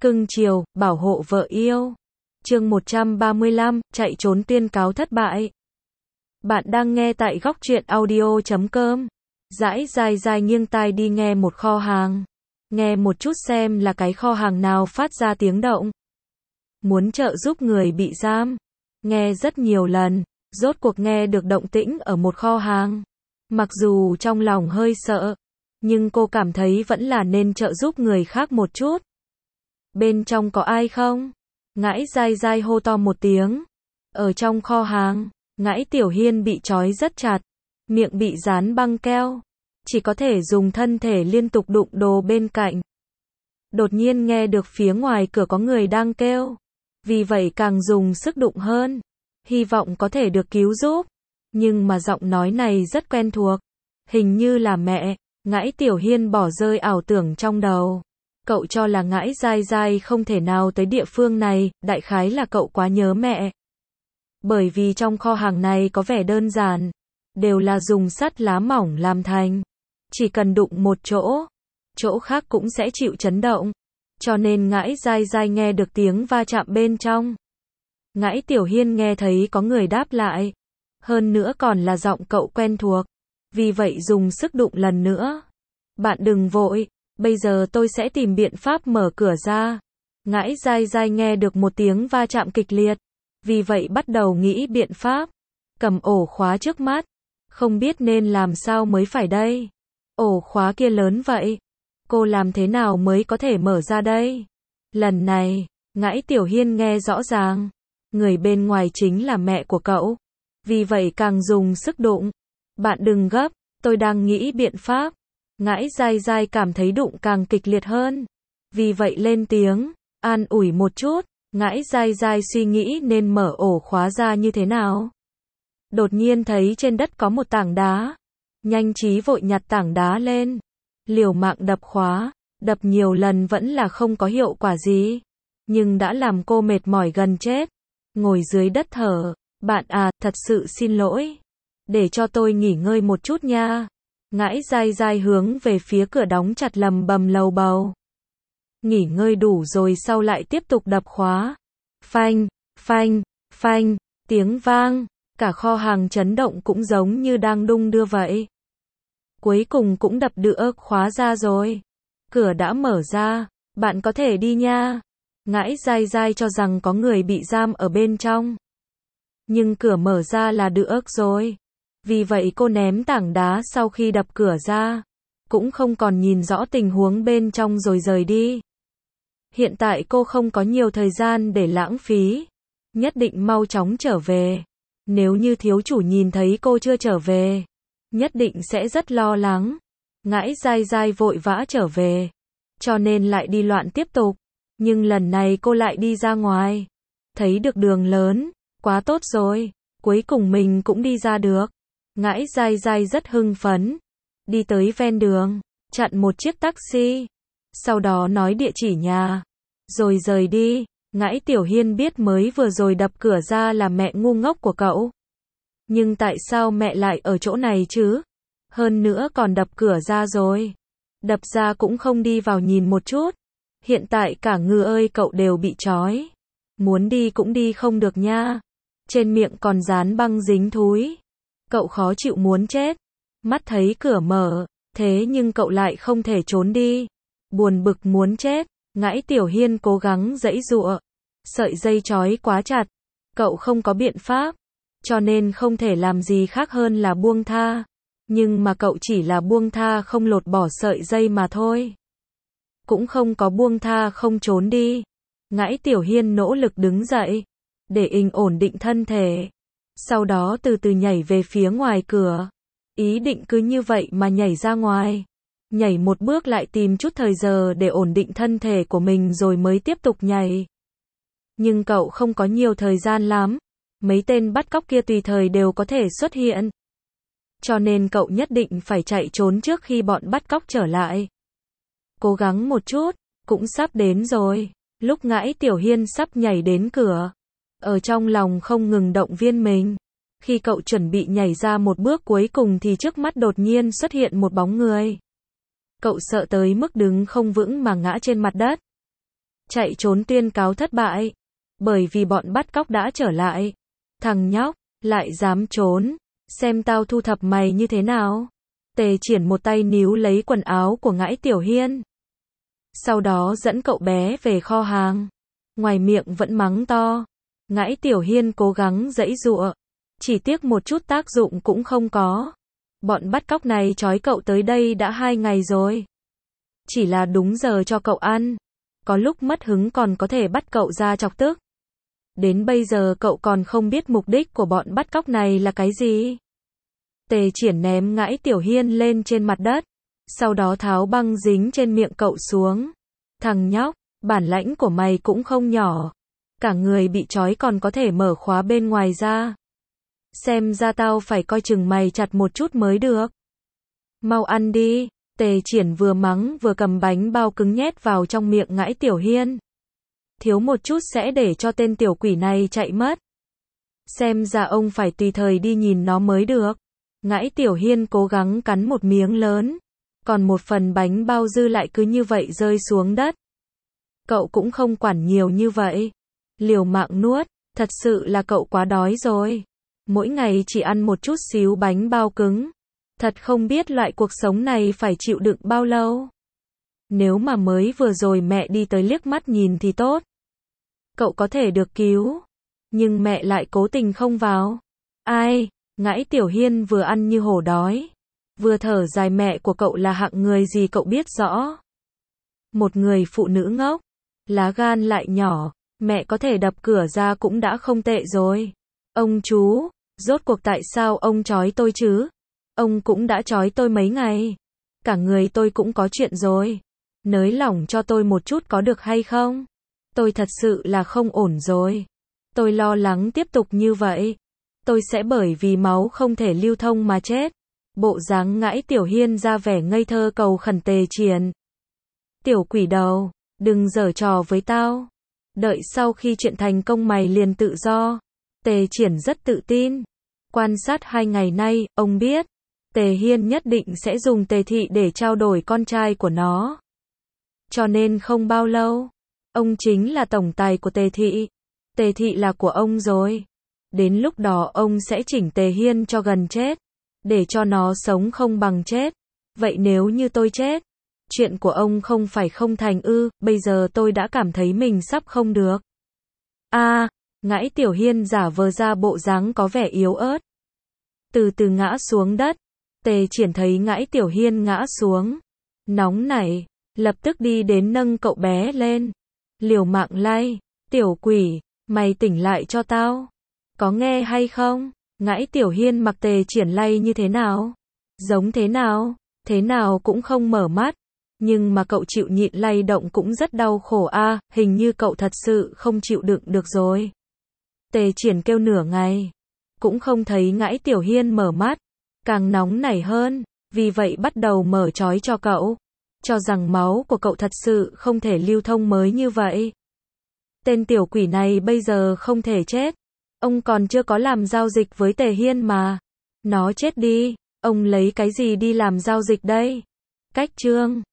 Cưng chiều, bảo hộ vợ yêu. Chương 135, chạy trốn tuyên cáo thất bại. Bạn đang nghe tại góc truyện audio.com. Dãi dai dai nghiêng tai đi nghe một kho hàng. Nghe một chút xem là cái kho hàng nào phát ra tiếng động. Muốn trợ giúp người bị giam. Nghe rất nhiều lần, rốt cuộc nghe được động tĩnh ở một kho hàng. Mặc dù trong lòng hơi sợ, nhưng cô cảm thấy vẫn là nên trợ giúp người khác một chút. Bên trong có ai không? Ngãi dai dai hô to một tiếng. Ở trong kho hàng, Ngãi Tiểu Hiên bị trói rất chặt, miệng bị dán băng keo, chỉ có thể dùng thân thể liên tục đụng đồ bên cạnh. Đột nhiên nghe được phía ngoài cửa có người đang kêu, vì vậy càng dùng sức đụng hơn, hy vọng có thể được cứu giúp. Nhưng mà giọng nói này rất quen thuộc, hình như là mẹ. Ngãi Tiểu Hiên bỏ rơi ảo tưởng trong đầu. Cậu cho là Ngãi dai dai không thể nào tới địa phương này, đại khái là cậu quá nhớ mẹ. Bởi vì trong kho hàng này có vẻ đơn giản, đều là dùng sắt lá mỏng làm thành. Chỉ cần đụng một chỗ, chỗ khác cũng sẽ chịu chấn động. Cho nên Ngãi dai dai nghe được tiếng va chạm bên trong. Ngãi Tiểu Hiên nghe thấy có người đáp lại. Hơn nữa còn là giọng cậu quen thuộc. Vì vậy dùng sức đụng lần nữa. Bạn đừng vội, bây giờ tôi sẽ tìm biện pháp mở cửa ra. Ngãi dai dai nghe được một tiếng va chạm kịch liệt. Vì vậy bắt đầu nghĩ biện pháp. Cầm ổ khóa trước mắt. Không biết nên làm sao mới phải đây. Ổ khóa kia lớn vậy. Cô làm thế nào mới có thể mở ra đây? Lần này, Ngãi Tiểu Hiên nghe rõ ràng. Người bên ngoài chính là mẹ của cậu. Vì vậy càng dùng sức đụng. Bạn đừng gấp, tôi đang nghĩ biện pháp. Ngãi dai dai cảm thấy đụng càng kịch liệt hơn. Vì vậy lên tiếng, an ủi một chút. Ngãi dai dai suy nghĩ nên mở ổ khóa ra như thế nào. Đột nhiên thấy trên đất có một tảng đá. Nhanh trí vội nhặt tảng đá lên. Liều mạng đập khóa. Đập nhiều lần vẫn là không có hiệu quả gì. Nhưng đã làm cô mệt mỏi gần chết. Ngồi dưới đất thở. Bạn à, thật sự xin lỗi. Để cho tôi nghỉ ngơi một chút nha. Ngãi dai dai hướng về phía cửa đóng chặt lầm bầm lầu bầu. Nghỉ ngơi đủ rồi sau lại tiếp tục đập khóa. Phanh, phanh, phanh, tiếng vang. Cả kho hàng chấn động cũng giống như đang đung đưa vậy. Cuối cùng cũng đập được khóa ra rồi. Cửa đã mở ra. Bạn có thể đi nha. Ngãi dai dai cho rằng có người bị giam ở bên trong. Nhưng cửa mở ra là được rồi. Vì vậy cô ném tảng đá sau khi đập cửa ra. Cũng không còn nhìn rõ tình huống bên trong rồi rời đi. Hiện tại cô không có nhiều thời gian để lãng phí. Nhất định mau chóng trở về. Nếu như thiếu chủ nhìn thấy cô chưa trở về, nhất định sẽ rất lo lắng. Ngãi dai dai vội vã trở về. Cho nên lại đi loạn tiếp tục. Nhưng lần này cô lại đi ra ngoài. Thấy được đường lớn. Quá tốt rồi. Cuối cùng mình cũng đi ra được. Ngãi dai dai rất hưng phấn. Đi tới ven đường. Chặn một chiếc taxi. Sau đó nói địa chỉ nhà. Rồi rời đi. Ngãi Tiểu Hiên biết mới vừa rồi đập cửa ra là mẹ ngu ngốc của cậu. Nhưng tại sao mẹ lại ở chỗ này chứ? Hơn nữa còn đập cửa ra rồi. Đập ra cũng không đi vào nhìn một chút. Hiện tại cả ngư ơi cậu đều bị trói. Muốn đi cũng đi không được nha. Trên miệng còn dán băng dính thúi. Cậu khó chịu muốn chết. Mắt thấy cửa mở, thế nhưng cậu lại không thể trốn đi. Buồn bực muốn chết. Ngãi Tiểu Hiên cố gắng giãy giụa. Sợi dây trói quá chặt. Cậu không có biện pháp. Cho nên không thể làm gì khác hơn là buông tha. Nhưng mà cậu chỉ là buông tha không lột bỏ sợi dây mà thôi. Cũng không có buông tha không trốn đi. Ngãi Tiểu Hiên nỗ lực đứng dậy. Để ổn định thân thể. Sau đó từ từ nhảy về phía ngoài cửa. Ý định cứ như vậy mà nhảy ra ngoài. Nhảy một bước lại tìm chút thời giờ để ổn định thân thể của mình rồi mới tiếp tục nhảy. Nhưng cậu không có nhiều thời gian lắm. Mấy tên bắt cóc kia tùy thời đều có thể xuất hiện. Cho nên cậu nhất định phải chạy trốn trước khi bọn bắt cóc trở lại. Cố gắng một chút, cũng sắp đến rồi. Lúc Ngãi Tiểu Hiên sắp nhảy đến cửa. Ở trong lòng không ngừng động viên mình. Khi cậu chuẩn bị nhảy ra một bước cuối cùng thì trước mắt đột nhiên xuất hiện một bóng người. Cậu sợ tới mức đứng không vững mà ngã trên mặt đất. Chạy trốn tuyên cáo thất bại. Bởi vì bọn bắt cóc đã trở lại. Thằng nhóc, lại dám trốn. Xem tao thu thập mày như thế nào. Tề Triển một tay níu lấy quần áo của Ngãi Tiểu Hiên. Sau đó dẫn cậu bé về kho hàng. Ngoài miệng vẫn mắng to. Ngãi Tiểu Hiên cố gắng giãy giụa. Chỉ tiếc một chút tác dụng cũng không có. Bọn bắt cóc này trói cậu tới đây đã 2 ngày rồi. Chỉ là đúng giờ cho cậu ăn. Có lúc mất hứng còn có thể bắt cậu ra chọc tức. Đến bây giờ cậu còn không biết mục đích của bọn bắt cóc này là cái gì. Tề Triển ném Ngãi Tiểu Hiên lên trên mặt đất. Sau đó tháo băng dính trên miệng cậu xuống. Thằng nhóc, bản lãnh của mày cũng không nhỏ. Cả người bị trói còn có thể mở khóa bên ngoài ra. Xem ra tao phải coi chừng mày chặt một chút mới được. Mau ăn đi. Tề Triển vừa mắng vừa cầm bánh bao cứng nhét vào trong miệng Ngãi Tiểu Hiên. Thiếu một chút sẽ để cho tên tiểu quỷ này chạy mất. Xem ra ông phải tùy thời đi nhìn nó mới được. Ngãi Tiểu Hiên cố gắng cắn một miếng lớn. Còn một phần bánh bao dư lại cứ như vậy rơi xuống đất. Cậu cũng không quản nhiều như vậy. Liều mạng nuốt, thật sự là cậu quá đói rồi. Mỗi ngày chỉ ăn một chút xíu bánh bao cứng. Thật không biết loại cuộc sống này phải chịu đựng bao lâu. Nếu mà mới vừa rồi mẹ đi tới liếc mắt nhìn thì tốt. Cậu có thể được cứu. Nhưng mẹ lại cố tình không vào. Ai? Ngãi Tiểu Hiên vừa ăn như hổ đói. Vừa thở dài mẹ của cậu là hạng người gì cậu biết rõ. Một người phụ nữ ngốc. Lá gan lại nhỏ. Mẹ có thể đập cửa ra cũng đã không tệ rồi. Ông chú, rốt cuộc tại sao ông trói tôi chứ? Ông cũng đã trói tôi mấy ngày. Cả người tôi cũng có chuyện rồi. Nới lỏng cho tôi một chút có được hay không? Tôi thật sự là không ổn rồi. Tôi lo lắng tiếp tục như vậy. Tôi sẽ bởi vì máu không thể lưu thông mà chết. Bộ dáng Ngãi Tiểu Hiên ra vẻ ngây thơ cầu khẩn Tề Triển. Tiểu quỷ đầu, đừng giở trò với tao. Đợi sau khi chuyện thành công mày liền tự do. Tề Triển rất tự tin. Quan sát 2 ngày nay, ông biết. Tề Hiên nhất định sẽ dùng Tề Thị để trao đổi con trai của nó. Cho nên không bao lâu, ông chính là tổng tài của Tề Thị. Tề Thị là của ông rồi. Đến lúc đó ông sẽ chỉnh Tề Hiên cho gần chết. Để cho nó sống không bằng chết. Vậy nếu như tôi chết, chuyện của ông không phải không thành ư? Bây giờ tôi đã cảm thấy mình sắp không được. Ngãi Tiểu Hiên giả vờ ra bộ dáng có vẻ yếu ớt. Từ từ ngã xuống đất. Tề Triển thấy Ngãi Tiểu Hiên ngã xuống. Nóng nảy. Lập tức đi đến nâng cậu bé lên. Liều mạng lay. Tiểu quỷ, mày tỉnh lại cho tao. Có nghe hay không? Ngãi Tiểu Hiên mặc Tề Triển lay như thế nào? Giống thế nào cũng không mở mắt. Nhưng mà cậu chịu nhịn lay động cũng rất đau khổ hình như cậu thật sự không chịu đựng được rồi. Tề Triển kêu nửa ngày. Cũng không thấy Ngãi Tiểu Hiên mở mắt. Càng nóng nảy hơn. Vì vậy bắt đầu mở trói cho cậu. Cho rằng máu của cậu thật sự không thể lưu thông mới như vậy. Tên tiểu quỷ này bây giờ không thể chết. Ông còn chưa có làm giao dịch với Tề Hiên mà. Nó chết đi. Ông lấy cái gì đi làm giao dịch đây? Cách chương